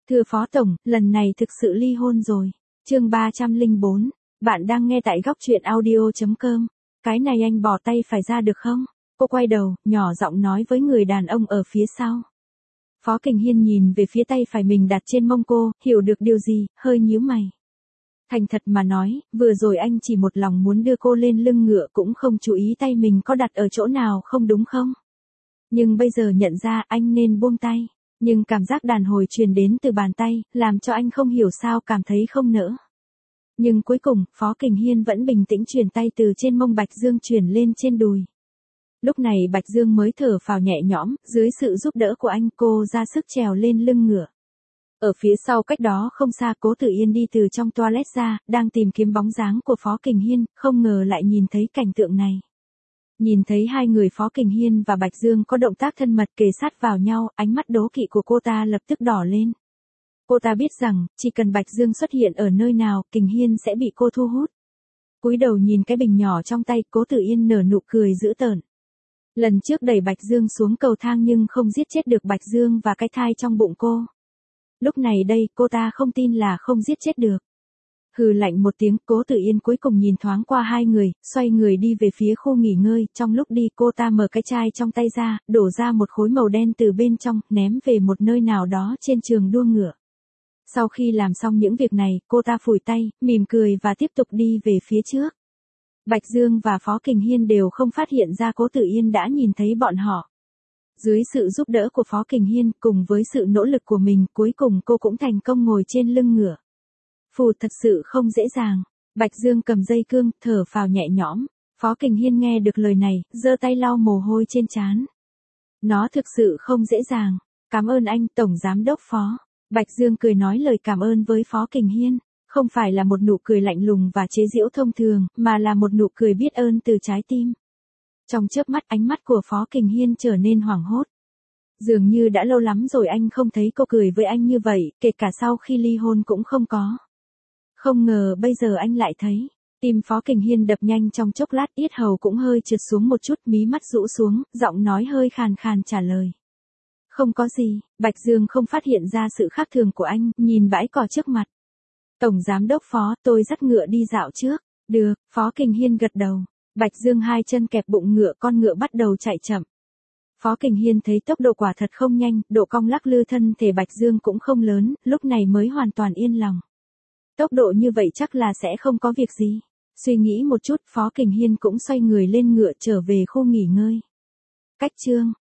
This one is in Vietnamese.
Thưa Phó Tổng, lần này thực sự ly hôn rồi. Chương 304. Bạn đang nghe tại góc truyện audio.com. Cái này anh bỏ tay phải ra được không? Cô quay đầu, nhỏ giọng nói với người đàn ông ở phía sau. Phó Kình Hiên nhìn về phía tay phải mình đặt trên mông cô, hiểu được điều gì, hơi nhíu mày. Thành thật mà nói, vừa rồi anh chỉ một lòng muốn đưa cô lên lưng ngựa cũng không chú ý tay mình có đặt ở chỗ nào không đúng không? Nhưng bây giờ nhận ra anh nên buông tay. Nhưng cảm giác đàn hồi truyền đến từ bàn tay, làm cho anh không hiểu sao cảm thấy không nỡ. Nhưng cuối cùng, Phó Kình Hiên vẫn bình tĩnh chuyển tay từ trên mông Bạch Dương chuyển lên trên đùi. Lúc này Bạch Dương mới thở phào nhẹ nhõm, dưới sự giúp đỡ của anh cô ra sức trèo lên lưng ngựa. Ở phía sau cách đó không xa Cố Tử Yên đi từ trong toilet ra, đang tìm kiếm bóng dáng của Phó Kình Hiên, không ngờ lại nhìn thấy cảnh tượng này. Nhìn thấy hai người Phó Kình Hiên và Bạch Dương có động tác thân mật kề sát vào nhau, ánh mắt đố kỵ của cô ta lập tức đỏ lên. Cô ta biết rằng, chỉ cần Bạch Dương xuất hiện ở nơi nào, Kình Hiên sẽ bị cô thu hút. Cúi đầu nhìn cái bình nhỏ trong tay, Cố Tử Yên nở nụ cười dữ tợn. Lần trước đẩy Bạch Dương xuống cầu thang nhưng không giết chết được Bạch Dương và cái thai trong bụng cô. Lúc này đây, cô ta không tin là không giết chết được. Hừ lạnh một tiếng, Cố Tử Yên cuối cùng nhìn thoáng qua hai người, xoay người đi về phía khu nghỉ ngơi, trong lúc đi cô ta mở cái chai trong tay ra, đổ ra một khối màu đen từ bên trong, ném về một nơi nào đó trên trường đua ngựa. Sau khi làm xong những việc này, cô ta phủi tay, mỉm cười và tiếp tục đi về phía trước. Bạch Dương và Phó Kình Hiên đều không phát hiện ra Cố Tử Yên đã nhìn thấy bọn họ. Dưới sự giúp đỡ của Phó Kình Hiên cùng với sự nỗ lực của mình, cuối cùng cô cũng thành công ngồi trên lưng ngựa. Phù thật sự không dễ dàng. Bạch Dương cầm dây cương, thở phào nhẹ nhõm. Phó Kình Hiên nghe được lời này, giơ tay lau mồ hôi trên trán. Nó thực sự không dễ dàng. Cảm ơn anh, Tổng Giám đốc Phó. Bạch Dương cười nói lời cảm ơn với Phó Kình Hiên. Không phải là một nụ cười lạnh lùng và chế giễu thông thường, mà là một nụ cười biết ơn từ trái tim. Trong chớp mắt ánh mắt của Phó Kình Hiên trở nên hoảng hốt. Dường như đã lâu lắm rồi anh không thấy cô cười với anh như vậy, kể cả sau khi ly hôn cũng không có. Không ngờ bây giờ anh lại thấy. Tim Phó Kình Hiên đập nhanh trong chốc lát, yết hầu cũng hơi trượt xuống một chút, mí mắt rũ xuống, giọng nói hơi khàn khàn trả lời. Không có gì. Bạch Dương không phát hiện ra sự khác thường của anh, nhìn bãi cỏ trước mặt. Tổng Giám đốc Phó, tôi dắt ngựa đi dạo trước. Được, Phó Kình Hiên gật đầu. Bạch Dương hai chân kẹp bụng ngựa, con ngựa bắt đầu chạy chậm. Phó Kình Hiên thấy tốc độ quả thật không nhanh, độ cong lắc lư thân thể Bạch Dương cũng không lớn, lúc này mới hoàn toàn yên lòng. Tốc độ như vậy chắc là sẽ không có việc gì. Suy nghĩ một chút, Phó Kình Hiên cũng xoay người lên ngựa trở về khu nghỉ ngơi. Cách chương